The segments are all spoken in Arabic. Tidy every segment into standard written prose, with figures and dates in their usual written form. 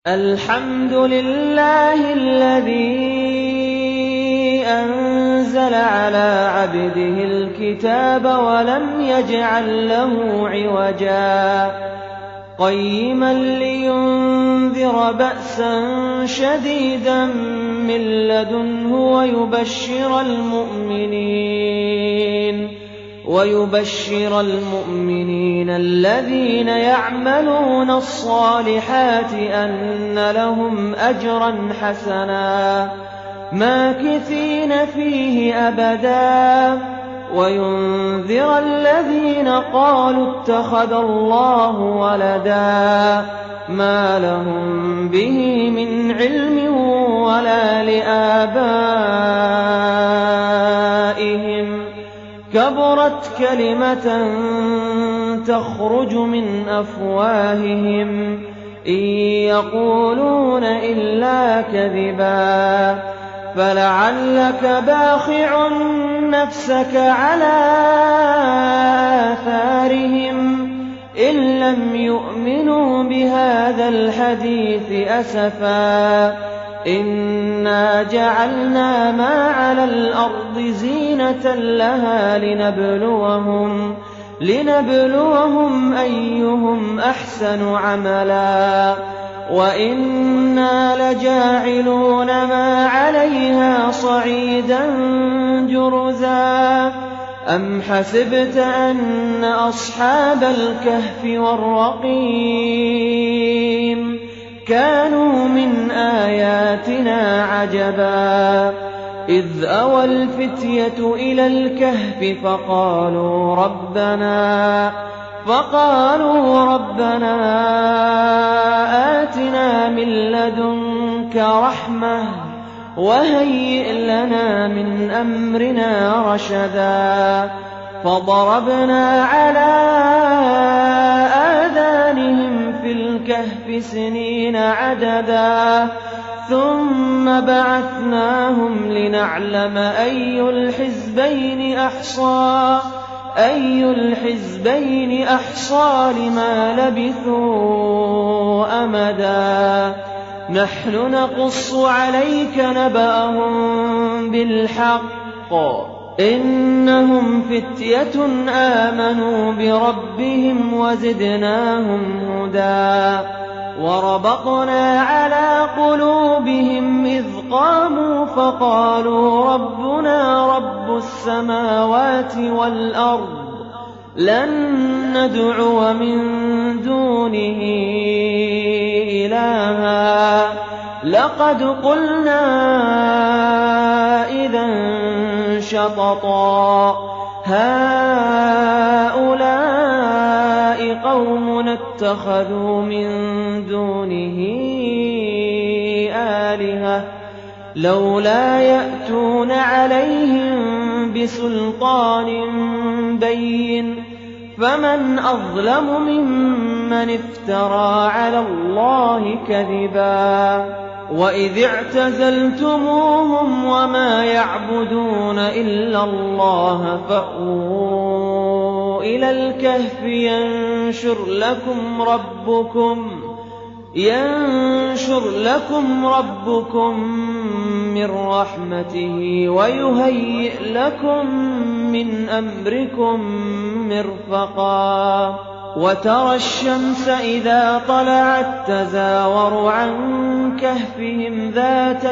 الحمد لله الذي أنزل على عبده الكتاب ولم يجعل له عوجا قيما لينذر بأسا شديدا من لدنه ويبشر المؤمنين الذين يعملون الصالحات أن لهم أجرا حسنا ماكثين فيه أبدا وينذر الذين قالوا اتخذ الله ولدا ما لهم به من علم ولا لآبائهم كبرت كلمة تخرج من أفواههم إن يقولون إلا كذبا فلعلك باخع نفسك على آثارهم إن لم يؤمنوا بهذا الحديث أسفا إنا جعلنا ما على الأرض زينة لها لنبلوهم أيهم أحسن عملا وإنا لجاعلون ما عليها صعيدا جرزا أم حسبت أن أصحاب الكهف والرقيم كانوا من آياتنا عجبا إذ أوى الفتية إلى الكهف فقالوا ربنا آتنا من لدنك رحمة وهيئ لنا من أمرنا رشدا فضربنا على آذانهم في الكهف سنين عددا ثم بعثناهم لنعلم أي الحزبين أحصى لما لبثوا أمدا نحن نقص عليك نبأهم بالحق إنهم فتية آمنوا بربهم وزدناهم هدى وربطنا على قلوبهم إذ قاموا فقالوا ربنا رب السماوات والأرض لن ندعو من دونه إلها لقد قلنا إذا شططا هؤلاء قومنا اتخذوا من دونه آلهة لولا يأتون عليهم بسلطان بين فمن أظلم ممن افترى على الله كذبا وإذ اعتزلتموهم وما يعبدون إلا الله فأووا إلى الكهف ينشر لكم ربكم من رحمته ويهيئ لكم من أمركم مرفقا وترى الشمس إذا طلعت تزاور عن كهفهم ذات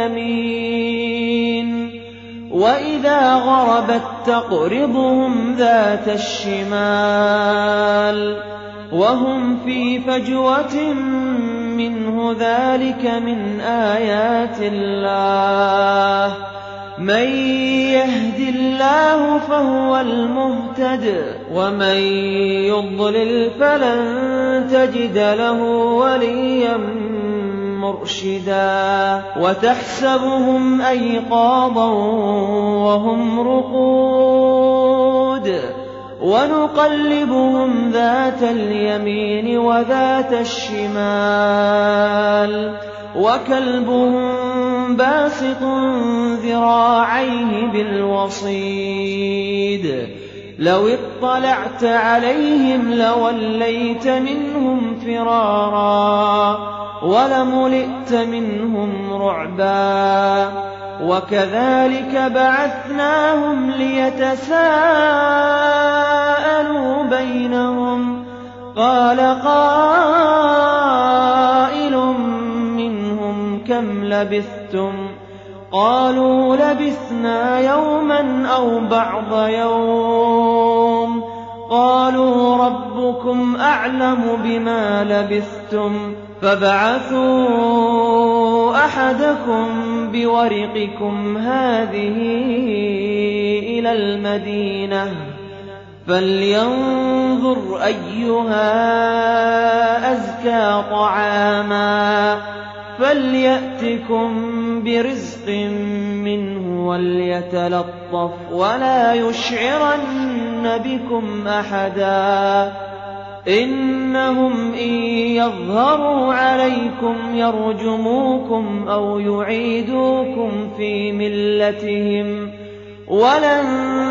اليمين وإذا غربت تقرضهم ذات الشمال وهم في فجوة منه ذلك من آيات الله من يهد الله فهو المهتد ومن يضلل فلن تجد له وليا مرشدا وتحسبهم أيقاظا وهم رقود ونقلبهم ذات اليمين وذات الشمال وكلبهم باسط ذراعيه بالوصيد لو اطلعت عليهم لوليت منهم فرارا وَلَمُلِئْتَ مِنْهُمْ رُعْبًا. وَكَذَلِكَ بَعَثْنَاهُمْ لِيَتَسَاءَلُوا بَيْنَهُمْ. قَالَ قَائِلٌ مِّنْهُمْ كَمْ لَبِثْتُمْ؟ قَالُوا لَبِثْنَا يَوْمًا أَوْ بَعْضَ يَوْمٍ. قَالُوا رَبُّكُمْ أَعْلَمُ بِمَا لَبِثْتُمْ فَابْعَثُوا أَحَدَكُم بِوَرِقِكُمْ هَٰذِهِ إِلَى الْمَدِينَةِ فَلْيَنظُرْ أَيُّهَا أَزْكَىٰ طَعَامًا فَلْيَأْتِكُم بِرِزْقٍ مِّنْهُ وَلْيَتَلَطَّفْ وَلَا يُشْعِرَنَّ بِكُمْ أَحَدًا. إِنَّهُمْ إِن يَظْهَرُوا عَلَيْكُمْ يَرْجُمُوكُمْ أَوْ يُعِيدُوكُمْ فِي مِلَّتِهِمْ وَلَن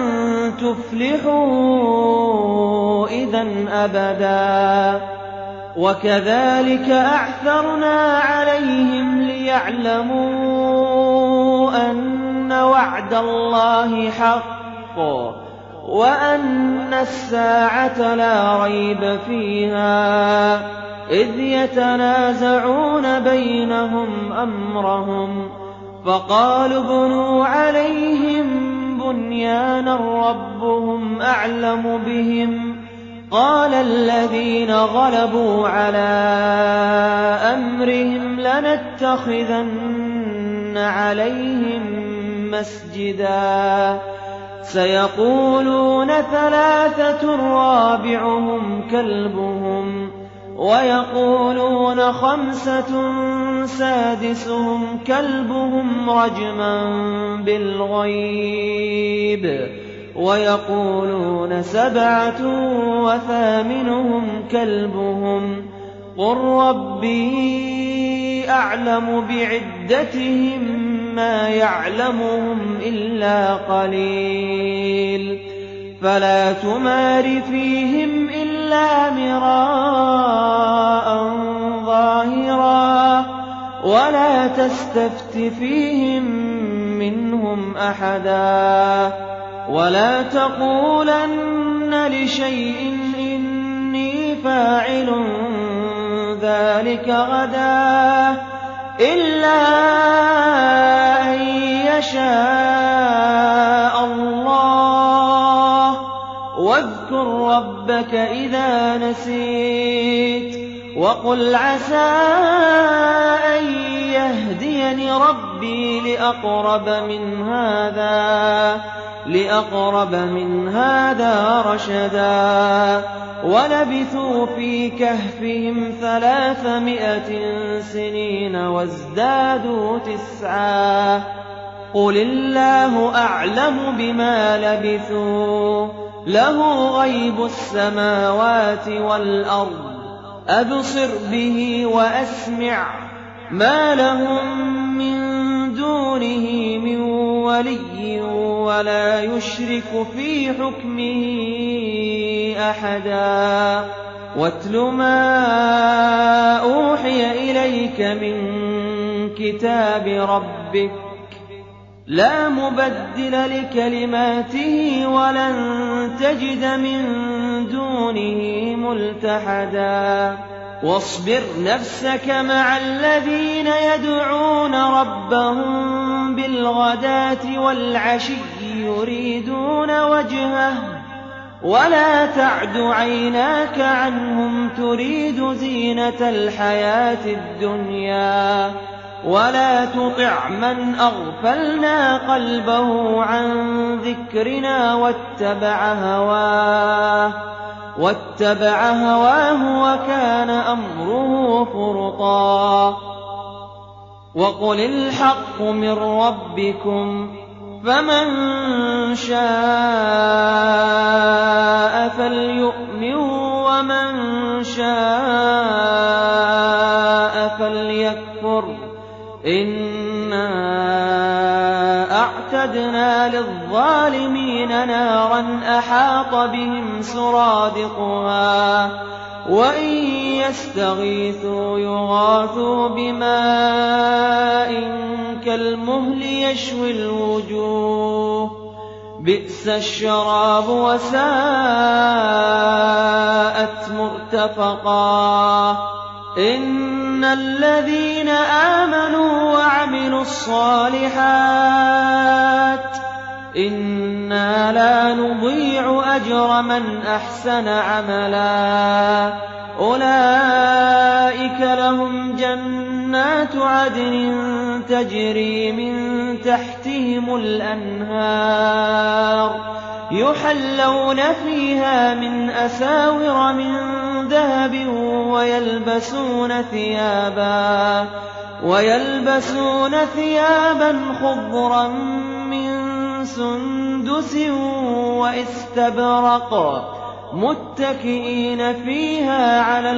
تُفْلِحُوا إِذًا أَبَدًا. وَكَذَلِكَ أَعْثَرْنَا عَلَيْهِمْ لِيَعْلَمُوا أَنَّ وَعْدَ اللَّهِ حَقٌّ وَأَنَّ السَّاعَةَ لَا رَيْبَ فِيهَا إِذْ يَتَنَازَعُونَ بَيْنَهُمْ أَمْرَهُمْ فَقَالُوا ابْنُوا عَلَيْهِم بُنْيَانًا رَّبُّهُمْ أَعْلَمُ بِهِمْ. قَالَ الَّذِينَ غَلَبُوا عَلَىٰ أَمْرِهِمْ لَنَتَّخِذَنَّ عَلَيْهِم مَّسْجِدًا. سَيَقُولُونَ ثَلَاثَةٌ رَّابِعُهُمْ كَلْبُهُمْ وَيَقُولُونَ خَمْسَةٌ سَادِسُهُمْ كَلْبُهُمْ رَجْمًا بِالْغَيْبِ وَيَقُولُونَ سَبْعَةٌ وَثَامِنُهُمْ كَلْبُهُمْ قُل رَّبِّي أَعْلَمُ بِعِدَّتِهِم مَّا يَعْلَمُهُمْ إِلَّا قَلِيلٌ فَلَا تُمَارِ فِيهِمْ إِلَّا مِرَاءً ظَاهِرًا وَلَا تَسْتَفْتِ فِيهِم مِّنْهُمْ أَحَدًا وَلَا تَقُولَنَّ لِشَيْءٍ إِنِّي فَاعِلٌ ذَٰلِكَ غَدًا إِلَّا أَن يَشَاءَ اللَّهُ وَاذْكُر رَّبَّكَ إِذَا نَسِيتَ وَقُلْ عَسَىٰ أَن يَهْدِيَنِ رَبِّي لِأَقْرَبَ مِنْ هَٰذَا رَشَدًا وَلَبِثُوا فِي كَهْفِهِمْ 300 سِنِينَ وَازْدَادُوا 9 قُلِ اللَّهُ أَعْلَمُ بِمَا لَبِثُوا لَهُ غَيْبُ السَّمَاوَاتِ وَالْأَرْضِ أَبْصِرْ بِهِ وَأَسْمِعْ مَا لَهُم مِّن دُونِهِ مِن وَلِيٍّ وَلَا يُشْرِكُ فِي حُكْمِهِ أَحَدًا وَاتْلُ مَا أُوحِيَ إِلَيْكَ مِن كِتَابِ رَبِّكَ لَا مُبَدِّلَ لِكَلِمَاتِهِ وَلَن تَجِدَ مِن دُونِهِ مُلْتَحَدًا وَاصْبِرْ نَفْسَكَ مَعَ الَّذِينَ يَدْعُونَ رَبَّهُم بِالْغَدَاةِ وَالْعَشِيِّ يُرِيدُونَ وَجْهَهُ وَلَا تَعْدُ عَيْنَاكَ عَنْهُمْ تُرِيدُ زِينَةَ الْحَيَاةِ الدُّنْيَا وَلَا تُطِعْ مَنْ أَغْفَلْنَا قَلْبَهُ عَن ذِكْرِنَا واتبع هواه وكان أمره فرطا وقل الحق من ربكم فمن شاء فليؤمن ومن شاء فليكفر إنا أعتدنا للظالمين نارا أحاط بهم سرادقها وإن يستغيثوا يغاثوا بماء كالمهل يشوي الوجوه بئس الشراب وساءت مرتفقا إن الذين آمنوا وعملوا الصالحات إنا لا نضيع أجر من أحسن عملا أولئك لهم جنات عدن تجري من تحتهم الأنهار يحلون فيها من أساور من ذهب ويلبسون ثيابا خضرا من سندس واستبرق متكئين فيها على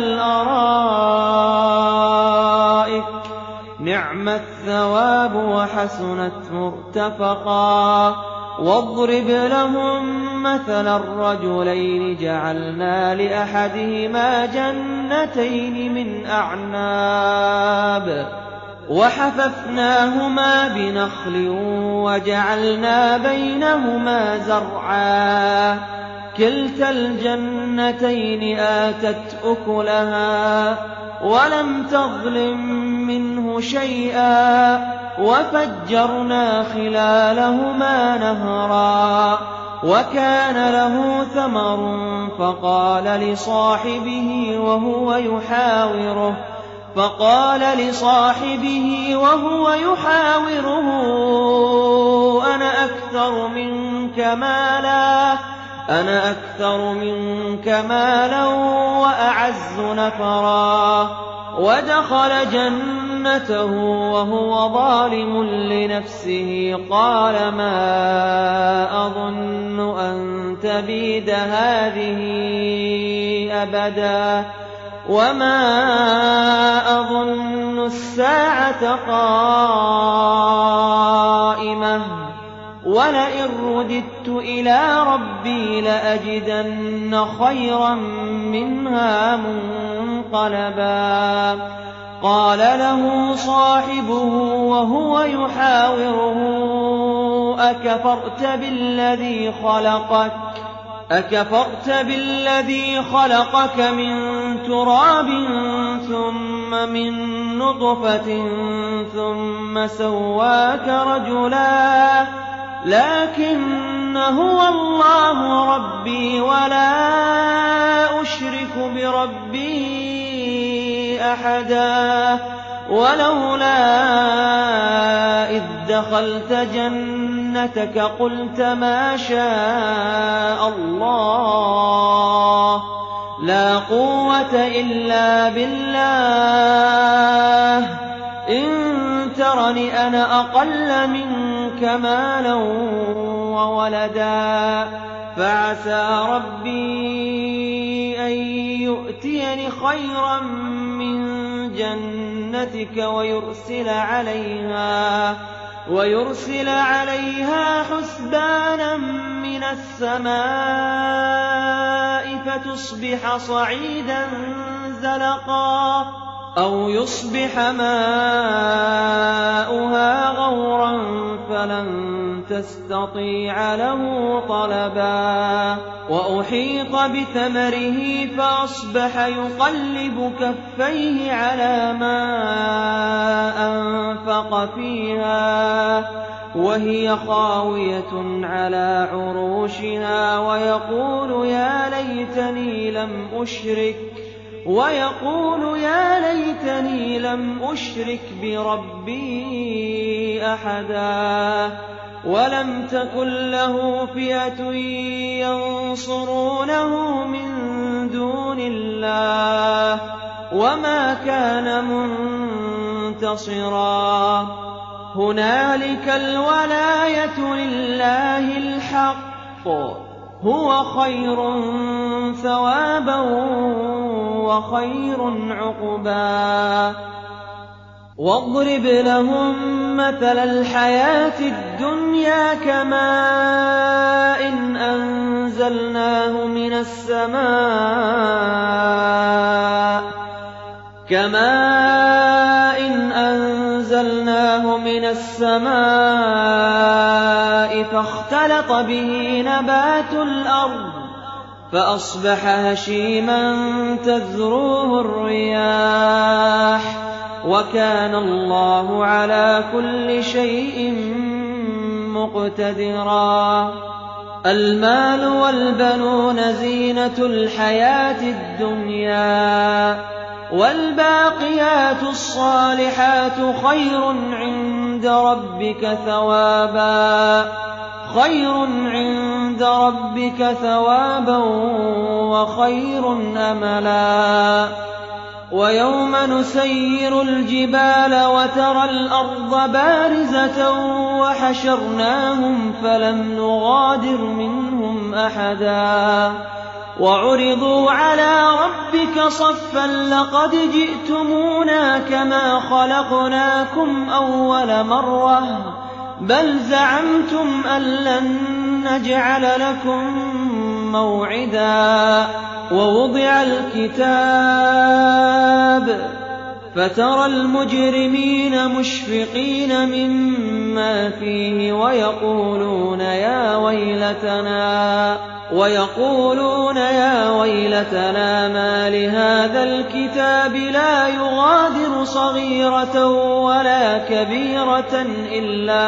الأرائك نعم الثواب وحسنت مرتفقا واضرب لهم مثلا الرجلين جعلنا لأحدهما جنتين من أعناب وحففناهما بنخل وجعلنا بينهما زرعا كلتا الجنتين آتت أكلها ولم تظلم منه شيئا وفجرنا خلالهما نهرا وكان له ثمر فقال لصاحبه وهو يحاوره أنا أكثر منك مالا وأعز نفرا ودخل جنته وهو ظالم لنفسه قال ما أظن أن تبيد هذه أبدا وما أظن الساعة قائمة ولئن رددت إلى ربي لأجدن خيرا منها منقلبا قال له صاحبه وهو يحاوره أكفرت بالذي خلقك من تراب ثم من نطفة ثم سواك رجلا لكن هو الله ربي ولا أشرك بربي أحدا ولولا إذ دخلت جنتك قلت ما شاء الله لا قوة إلا بالله إن ترني أنا أقل منك مالا وولدا فعسى ربي أن يؤتيني خيرا من جنتك ويرسل عليها حسبانا من السماء فتصبح صعيدا زلقا أو يصبح ماؤها غورا فلن تستطيع له طلبا وأحيط بثمره فأصبح يقلب كفيه على ما أنفق فيها وهي خاوية على عروشها ويقول يا ليتني لم أشرك بربي أحدا ولم تكن له فئة ينصرونه من دون الله وما كان منتصرا هنالك الولاية لله الحق هو خير ثوابا وخير عقبا واضرب لهم مثل الحياة الدنيا كماء أنزلناه من السماء فاختلط به نبات الأرض فأصبح هشيما تذروه الرياح وكان الله على كل شيء مقتدرا. المال والبنون زينة الحياة الدنيا والباقيات الصالحات خير عند ربك ثوابا وخير أملا. ويوم نسير الجبال وترى الأرض بارزة وحشرناهم فلم نغادر منهم أحدا وعرضوا على ربك صفا لقد جئتمونا كما خلقناكم أول مرة بل زعمتم أن لن نجعل لكم موعدا. ووضع الكتاب فترى المجرمين مشفقين مما فيه ويقولون يا ويلتنا ما لهذا الكتاب لا يغادر صغيرة ولا كبيرة إلا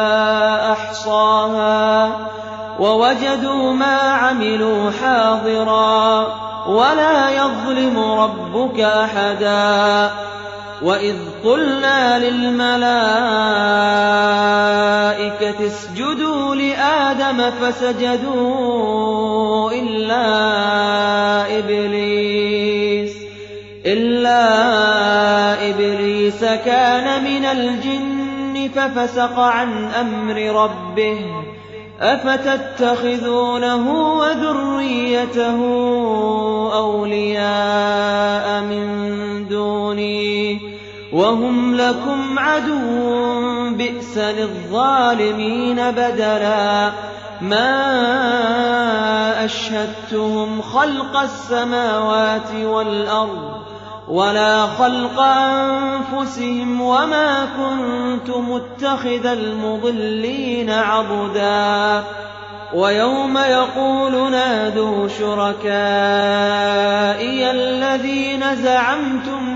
أحصاها ووجدوا ما عملوا حاضرا ولا يظلم ربك أحدا. وإذ قلنا للملائكة اسجدوا لآدم فسجدوا إلا إبليس كان من الجن ففسق عن أمر ربه أفتتخذونه وذريته أولياء من دوني وهم لكم عدو بئس للظالمين بدلا. ما أشهدتهم خلق السماوات والأرض ولا خلق أنفسهم وما كنت متخذ المضلين عضدا. ويوم يقول نادوا شركائي الذين زعمتم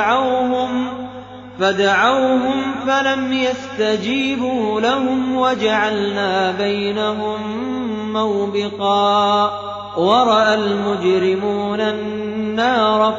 فدعوهم فلم يستجيبوا لهم وجعلنا بينهم موبقا. ورأى المجرمون النار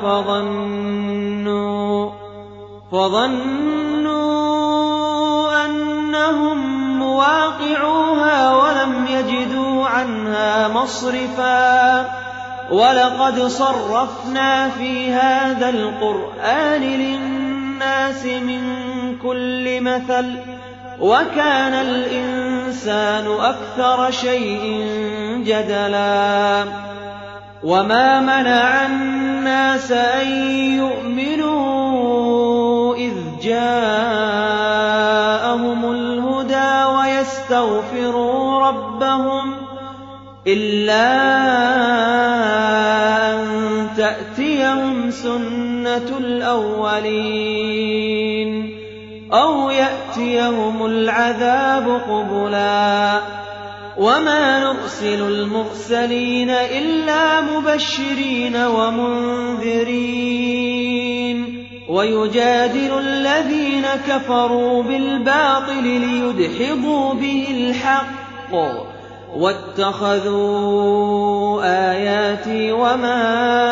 فظنوا أنهم مواقعوها ولم يجدوا عنها مصرفا. ولقد صرفنا في هذا القرآن للناس من كل مثل وكان الإنسان أكثر شيء جدلا. وما منع الناس أن يؤمنوا إذ جاءهم الهدى ويستغفروا ربهم إلا أن تأتيهم سنة الأولين أو يأتيهم العذاب قبلا. وما نرسل المرسلين إلا مبشرين ومنذرين ويجادل الذين كفروا بالباطل ليدحضوا به الحق واتخذوا آياتي وما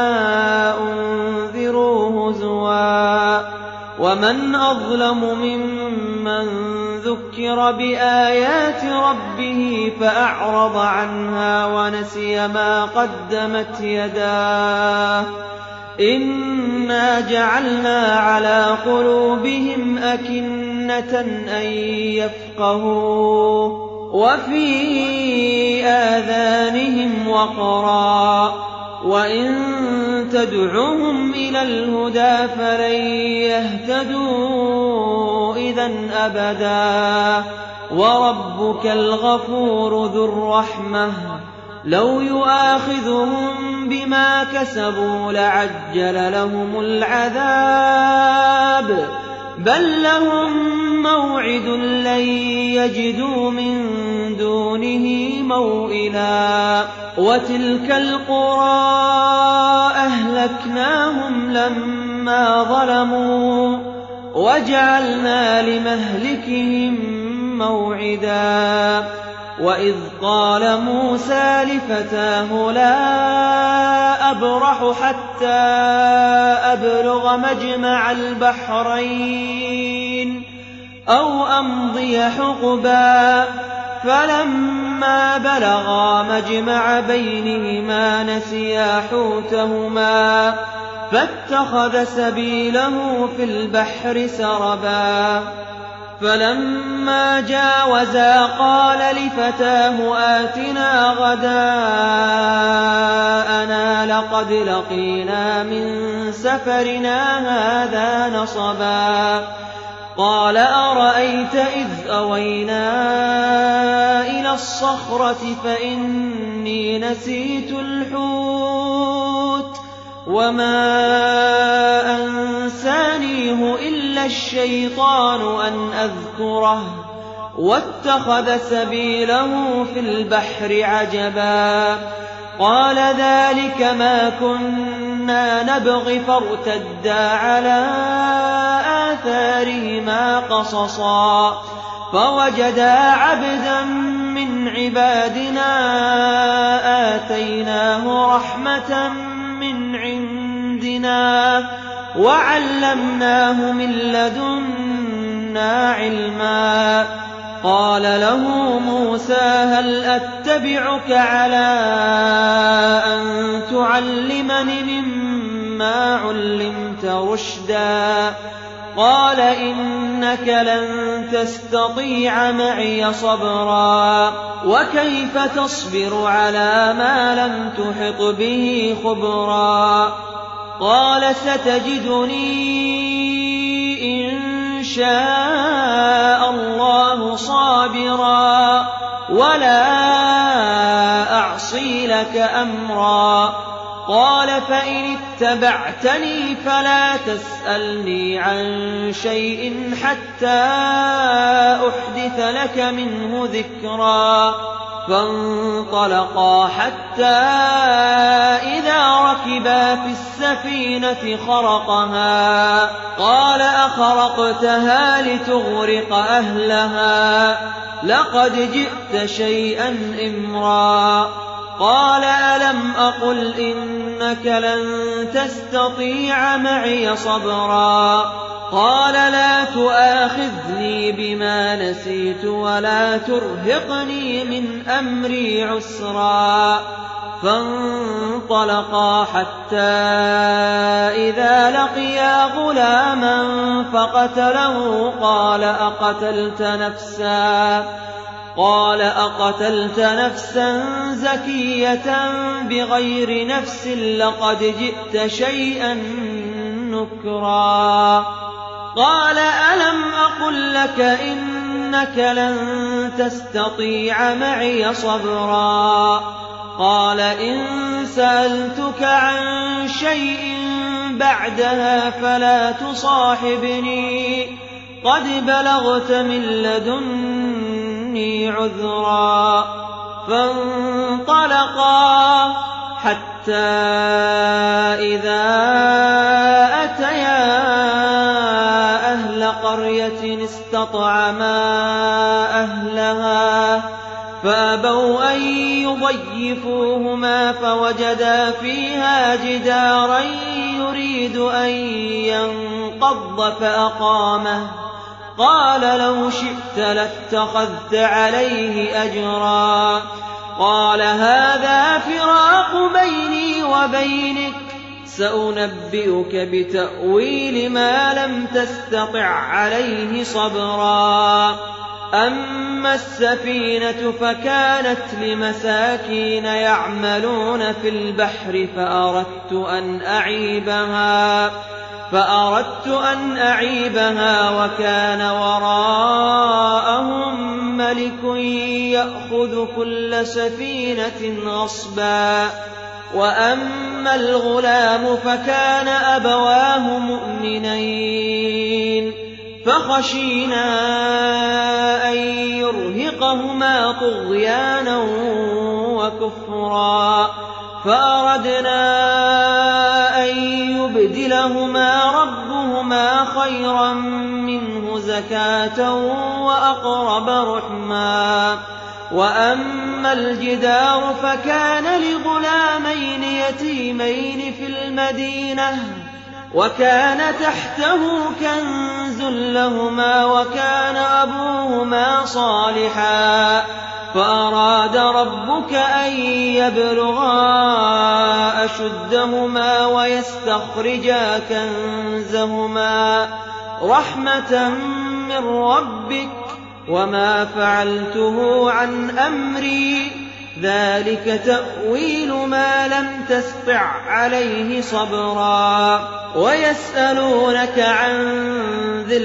أنذروا هزوا. ومن أظلم ممن ذكر بآيات ربه فأعرض عنها ونسي ما قدمت يداه إنا جعلنا على قلوبهم أكنة أن يفقهوه وفي آذانهم وقرا وإن تدعهم إلى الهدى فلن يهتدوا إذن أبدا. وربك الغفور ذو الرحمة لو يؤاخذهم بما كسبوا لعجل لهم العذاب بل لهم موعد لن يجدوا من دونه موئلا وتلك القرى أهلكناهم لما ظلموا وجعلنا لمهلكهم موعدا وإذ قال موسى لفتاه لا أبرح حتى أبلغ مجمع البحرين أو أمضي حقبا فلما بلغا مجمع بينهما نسيا حوتهما فاتخذ سبيله في البحر سربا فلما جاوزا قال لفتاه آتنا غداءنا لقد لقينا من سفرنا هذا نصبا قال أرأيت إذ أوينا إلى الصخرة فإني نسيت الحوت وما أنسانيه إلا الشيطان أن أذكره واتخذ سبيله في البحر عجبا قال ذلك ما كنا نبغي فارتدا على آثارهما قصصا فوجدا عبدا من عبادنا آتيناه رحمة من عندنا وعلمناه من لدنا علما قال له موسى هل أتبعك على أن تعلمني مما علمت رشدا قال إنك لن تستطيع معي صبرا وكيف تصبر على ما لم تحط به خبرا قال ستجدني إن شاء الله صابرا ولا أعصي لك أمرا قال فإن اتبعتني فلا تسألني عن شيء حتى أحدث لك منه ذكرا فانطلقا حتى إذا ركبا في السفينة خرقها قال أخرقتها لتغرق أهلها لقد جئت شيئا إمرا قال ألم أقل إنك لن تستطيع معي صبرا قال لا تؤاخذني بما نسيت ولا ترهقني من أمري عسرا فانطلقا حتى إذا لقيا غلاما فقتله قال أقتلت نفسا زكية بغير نفس لقد جئت شيئا نكرا قال ألم أقل لك إنك لن تستطيع معي صبرا قال إن سألتك عن شيء بعدها فلا تصاحبني قد بلغت من لدني عذرا فانطلقا حتى إذا أتيا أهل قرية استطعما أهلها فأبوا أن يضيفوهما فوجدا فيها جدارا يريد أن ينقض فأقامه قال لو شئت لاتخذت عليه أجرا قال هذا فراق بيني وبينك سأنبئك بتأويل ما لم تستطع عليه صبرا أما السفينة فكانت لمساكين يعملون في البحر فأردت أن أعيبها وكان وراءهم ملك يأخذ كل سفينة غصبا. وأما الغلام فكان أبواه مؤمنين فخشينا أن يرهقهما طغيانا وكفرا فأردنا أن يبدلهما ربهما خيرا منه زكاة وأقرب رحما. وأما الجدار فكان لغلامين يتيمين في المدينة وكان تحته كنز لهما وكان أبوهما صالحا فأراد ربك أن يبلغا أشدهما ويستخرجا كنزهما رحمة من ربك وما فعلته عن أمري ذلك تأويل ما لم تسطع عليه صبرا. ويسألونك عن ذي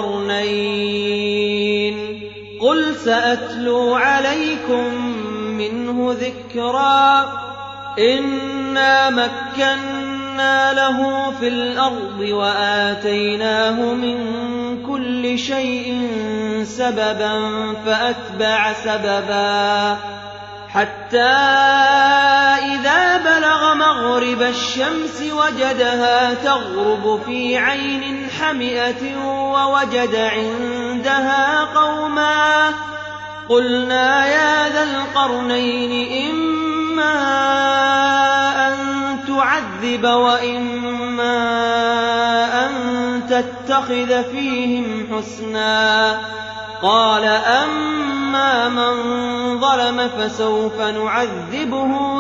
القرنين قل سأتلو عليكم منه ذكرا. إنا مكنا له في الأرض وآتيناه من كل شيء سببا فأتبع سببا حتى إذا بلغ مغرب الشمس وجدها تغرب في عين حمئة ووجد عندها قوما قلنا يا ذا القرنين إما أن تعذب وإما أن تتخذ فيهم حسنا. قال أما من ظلم فسوف نعذبه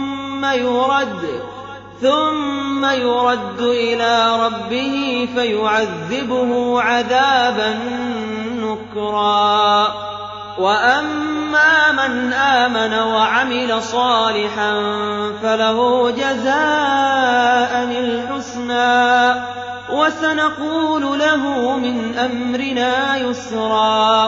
ثم يرد إلى ربه فيعذبه عذابا نكرا. وأما من آمن وعمل صالحا فله جزاء الحسنى وسنقول له من أمرنا يسرا.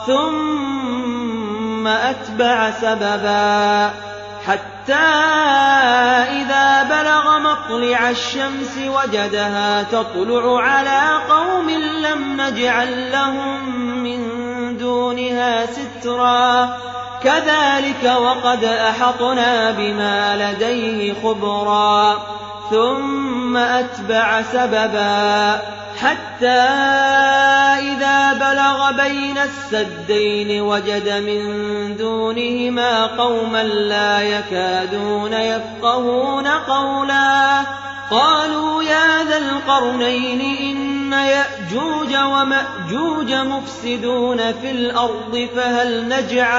ثم أتبع سببا حتى إذا بلغ مطلع الشمس وجدها تطلع على قوم لم نجعل لهم من دونها سترا كذلك وقد أحطنا بما لديه خبرا. ثم أتبع سببا حتى إذا بلغ بين السدين وجد من دونهما قوما لا يكادون يفقهون قولا قالوا يا ذا القرنين إن يأجوج ومأجوج مفسدون في الأرض فهل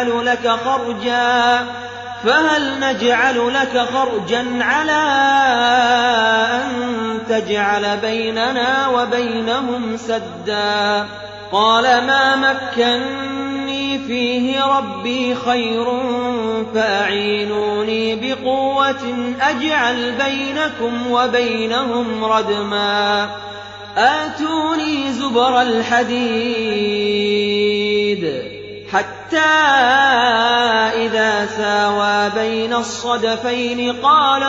نجعل لك خرجا على أن تجعل بيننا وبينهم سدا. قال ما مكني فيه ربي خير فأعينوني بقوة أجعل بينكم وبينهم ردما. آتوني زبر الحديد حتى إذا ساوى بين الصدفين قال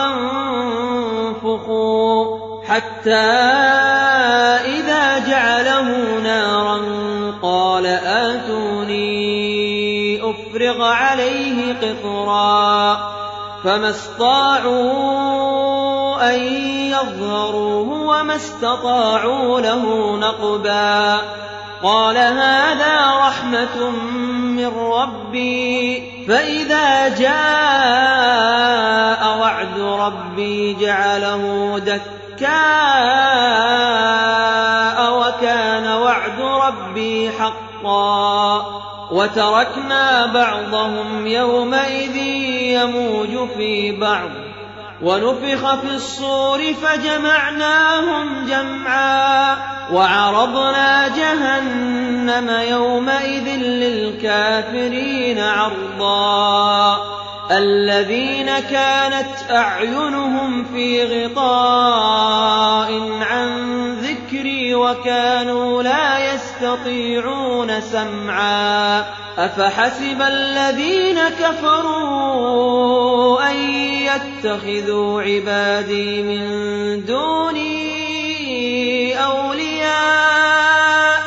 انفخوا حتى إذا جعله نارا قال آتوني أفرغ عليه قطرا فما استطاعوا أن يظهروه وما استطاعوا له نقبا. قال هذا رحمة من ربي فإذا جاء وعد ربي جعله دكاء وكان وعد ربي حقا. وتركنا بعضهم يومئذ يموج في بعض ونفخ في الصور فجمعناهم جمعا وعرضنا جهنم يومئذ للكافرين عرضا. الذين كانت أعينهم في غطاء عن ذكري وكانوا لا يستطيعون سمعا أفحسب الذين كفروا أن يتخذوا عبادي من دوني أولياء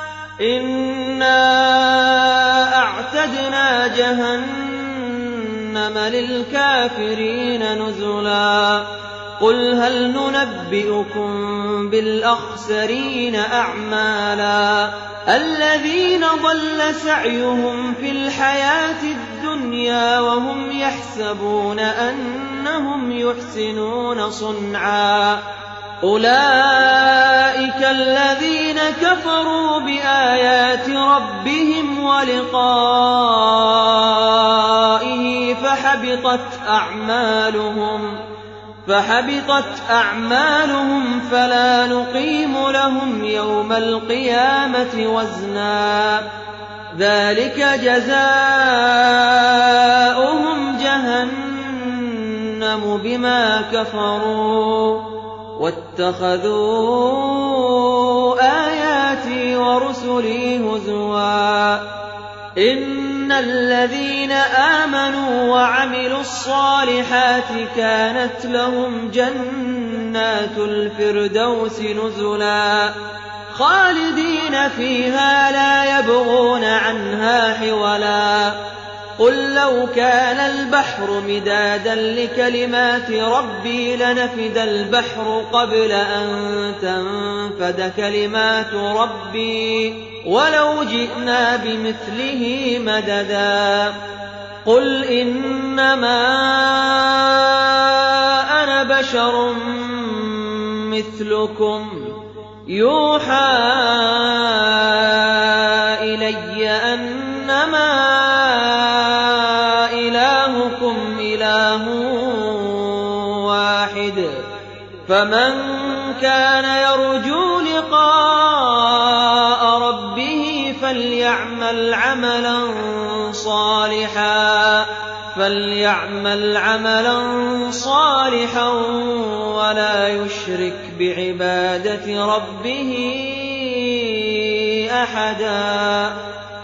إنا أعتدنا جهنم للكافرين نزلا قل هل ننبئكم بالأخسرين أعمالا الذين ضل سعيهم في الحياة الدنيا وهم يحسبون أنهم يحسنون صنعا أولئك الذين كفروا بآيات ربهم ولقائه فحبطت أعمالهم فلا نقيم لهم يوم القيامة وزنا ذلك جزاؤهم جهنم بما كفروا واتخذوا آياتي ورسلي هزوا إن الذين آمنوا وعملوا الصالحات كانت لهم جنات الفردوس نزلا خالدين فيها لا يبغون عنها حولا قل لو كان البحر مدادا لكلمات ربي لنفد البحر قبل أن تنفد كلمات ربي ولو جئنا بمثله مددا قل إنما أنا بشر مثلكم يوحى إلي أنما إلهكم إله واحد فمن كان يرجو لقاء ربه فليعمل عملا صالحا ولا يشرك بعبادة ربه أحدا